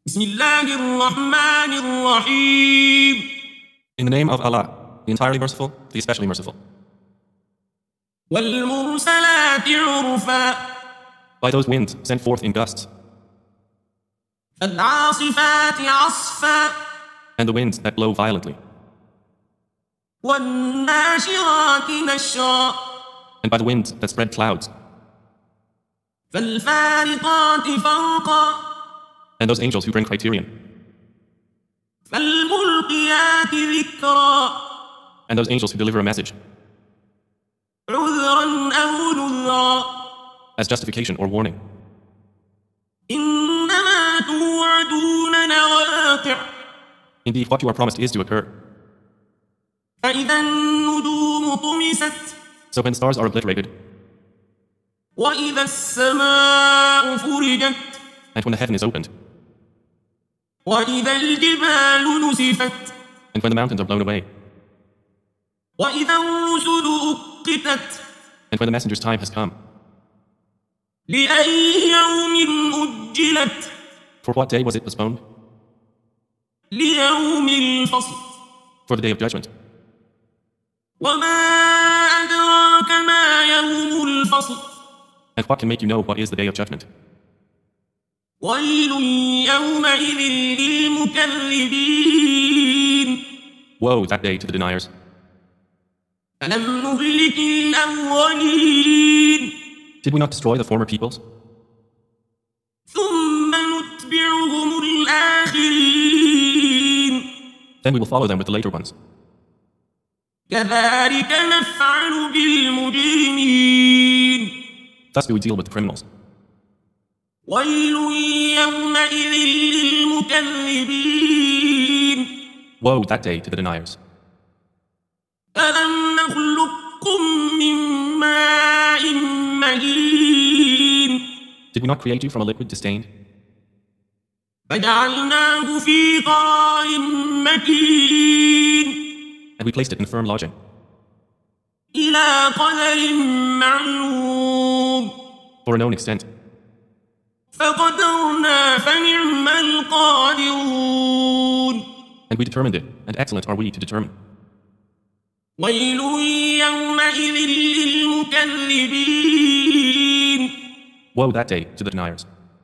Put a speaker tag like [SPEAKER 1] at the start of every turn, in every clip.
[SPEAKER 1] بسم الله الرحمن الرحيم.
[SPEAKER 2] In the name of Allah, the entirely merciful, the especially merciful.
[SPEAKER 1] والمرسلات عرفا
[SPEAKER 2] By those winds sent forth in gusts,
[SPEAKER 1] فالعاصفات عصفا
[SPEAKER 2] and the winds that blow violently,
[SPEAKER 1] والناشرات نشرا
[SPEAKER 2] and by the winds that spread clouds,
[SPEAKER 1] فالفارقات فرقا
[SPEAKER 2] and those angels who bring criterion,
[SPEAKER 1] فالملقيات ذكرا
[SPEAKER 2] and those angels who deliver a message
[SPEAKER 1] عذرا أو نذرا
[SPEAKER 2] as justification or warning.
[SPEAKER 1] إنما توعدون لواقع
[SPEAKER 2] Indeed, what you are promised is to occur.
[SPEAKER 1] فإذا النجوم طمست
[SPEAKER 2] So when stars are obliterated,
[SPEAKER 1] وإذا السماء فرجت
[SPEAKER 2] and when the heaven is opened,
[SPEAKER 1] وإذا الجبال نسفت
[SPEAKER 2] and when the mountains are blown away,
[SPEAKER 1] وإذا الرسل أقتت
[SPEAKER 2] and when the messenger's time has come,
[SPEAKER 1] لأي يوم أجلت
[SPEAKER 2] for what day was it postponed?
[SPEAKER 1] ليوم الفصل
[SPEAKER 2] For the day of judgment.
[SPEAKER 1] وما أدراك ما يوم الفصل
[SPEAKER 2] And what can make you know what is the day of judgment?
[SPEAKER 1] ويل يومئذ للمكذبين
[SPEAKER 2] Woe that day to the deniers.
[SPEAKER 1] ألم نهلك الأولين
[SPEAKER 2] Did we not destroy the former peoples?
[SPEAKER 1] ثم نتبعهم الآخرين
[SPEAKER 2] Then we will follow them with the later ones.
[SPEAKER 1] كذلك نفعل بالمجرمين
[SPEAKER 2] Thus do we deal with the criminals.
[SPEAKER 1] ويل يومئذ للمكذبين
[SPEAKER 2] Woe that day to the deniers.
[SPEAKER 1] ألم نخلقكم من ماء مهين
[SPEAKER 2] Did we not create you from a liquid disdained,
[SPEAKER 1] فجعلناه في قرار مكين
[SPEAKER 2] and we placed it in firm lodging,
[SPEAKER 1] إلى قدر معلوم
[SPEAKER 2] for a known extent,
[SPEAKER 1] فقدرنا فنعم القادرون
[SPEAKER 2] and we determined it, and excellent are we to determine.
[SPEAKER 1] ويل يومئذ للمكذبين
[SPEAKER 2] Woe that day to the deniers.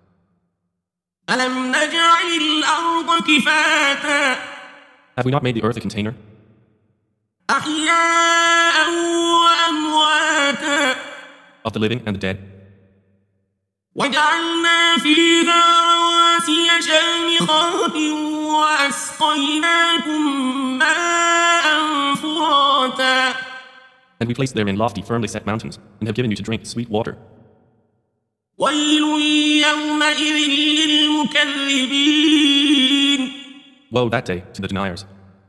[SPEAKER 1] ألم نجعل الأرض كفاتا
[SPEAKER 2] Have we not made the earth a container,
[SPEAKER 1] أحياء وأمواتا
[SPEAKER 2] of the living and the dead,
[SPEAKER 1] وجعلنا فيها رواسي شامخات وأسقيناكم ماء فراتا
[SPEAKER 2] and we placed therein lofty, firmly set mountains, and have given you to drink sweet water.
[SPEAKER 1] ويل يومئذ للمكذبين
[SPEAKER 2] Woe that day to the deniers.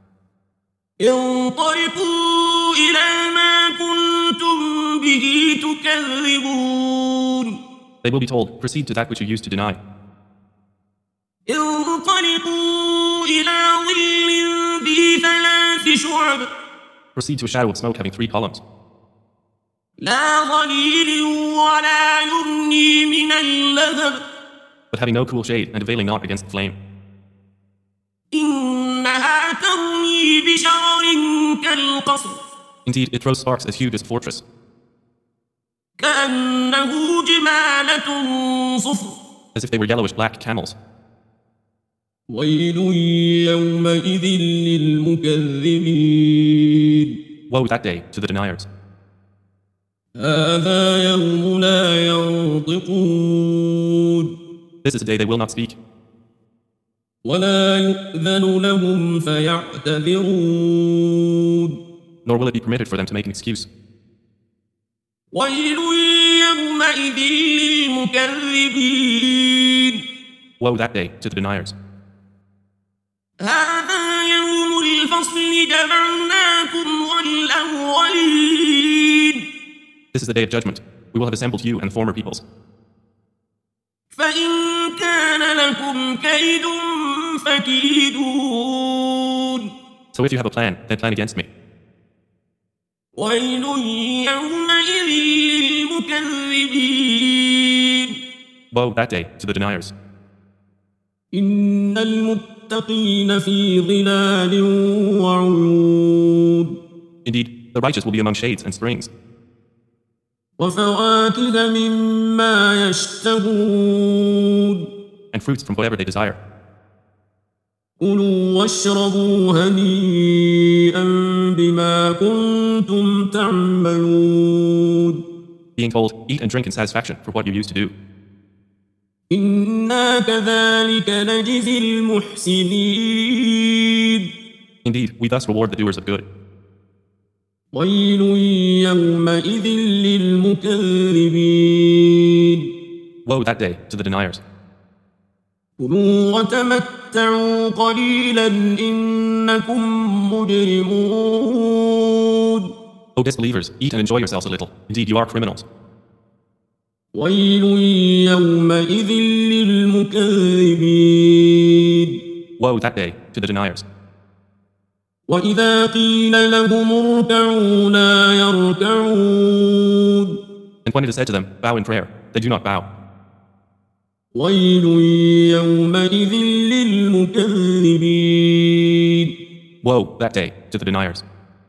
[SPEAKER 1] انطلقوا إلى ما كنتم به تكذبون
[SPEAKER 2] They will be told, proceed to that which you used to deny.
[SPEAKER 1] انطلقوا إلى ظل ذي ثلاث شعب
[SPEAKER 2] Proceed to a shadow of smoke having 3 columns,
[SPEAKER 1] لا ظليل ولا يغني من اللهب
[SPEAKER 2] but having no cool shade and availing not against the flame.
[SPEAKER 1] إنها ترمي بشرر كالقصر
[SPEAKER 2] Indeed, it throws sparks as huge as a fortress,
[SPEAKER 1] كأنه جمالة صفر
[SPEAKER 2] as if they were yellowish black camels.
[SPEAKER 1] ويل يومئذ للمكذبين
[SPEAKER 2] Woe that day to the deniers.
[SPEAKER 1] هذا يوم لا ينطقون
[SPEAKER 2] This is the day they will not speak,
[SPEAKER 1] ولا يؤذن لهم فيعتذرون
[SPEAKER 2] nor will it be permitted for them to make an excuse.
[SPEAKER 1] ويل يومئذ للمكذبين
[SPEAKER 2] Woe that day to the deniers.
[SPEAKER 1] هذا يوم الفصل جمعناكم والأولين
[SPEAKER 2] This is the day of judgment. We will have assembled you and the former peoples.
[SPEAKER 1] فإن كان لكم كيد فكيدون
[SPEAKER 2] So if you have a plan, then plan against me.
[SPEAKER 1] ويل يومئذ للمكذبين
[SPEAKER 2] Woe that day to the deniers.
[SPEAKER 1] إن المتقين في ظلال وعيون
[SPEAKER 2] Indeed, the righteous will be among shades and springs,
[SPEAKER 1] وفواكه مما يشتهون
[SPEAKER 2] and fruits from whatever they desire.
[SPEAKER 1] كلوا واشربوا هنيئا بما كنتم تعملون
[SPEAKER 2] Being told, eat and drink in satisfaction for what you used to do.
[SPEAKER 1] إنا كذلك نجزي المحسنين
[SPEAKER 2] Indeed, we thus reward the doers of good.
[SPEAKER 1] ويل يومئذ للمكذبين
[SPEAKER 2] Woe that day to the deniers.
[SPEAKER 1] كلوا وتمتعوا قليلا إنكم مجرمون
[SPEAKER 2] O disbelievers, eat and enjoy yourselves a little. Indeed, you are criminals.
[SPEAKER 1] ويل يومئذ للمكذبين
[SPEAKER 2] Woe that day to the deniers.
[SPEAKER 1] وإذا قيل لهم اركعوا لا يركعون
[SPEAKER 2] And when it is said to them, bow in prayer, they do not bow.
[SPEAKER 1] ويل يومئذ للمكذبين
[SPEAKER 2] Woe that day to the deniers.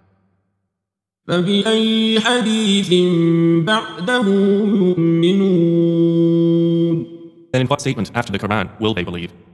[SPEAKER 1] فبأي حديث بعده يؤمنون
[SPEAKER 2] Then in what statement after the Quran will they believe?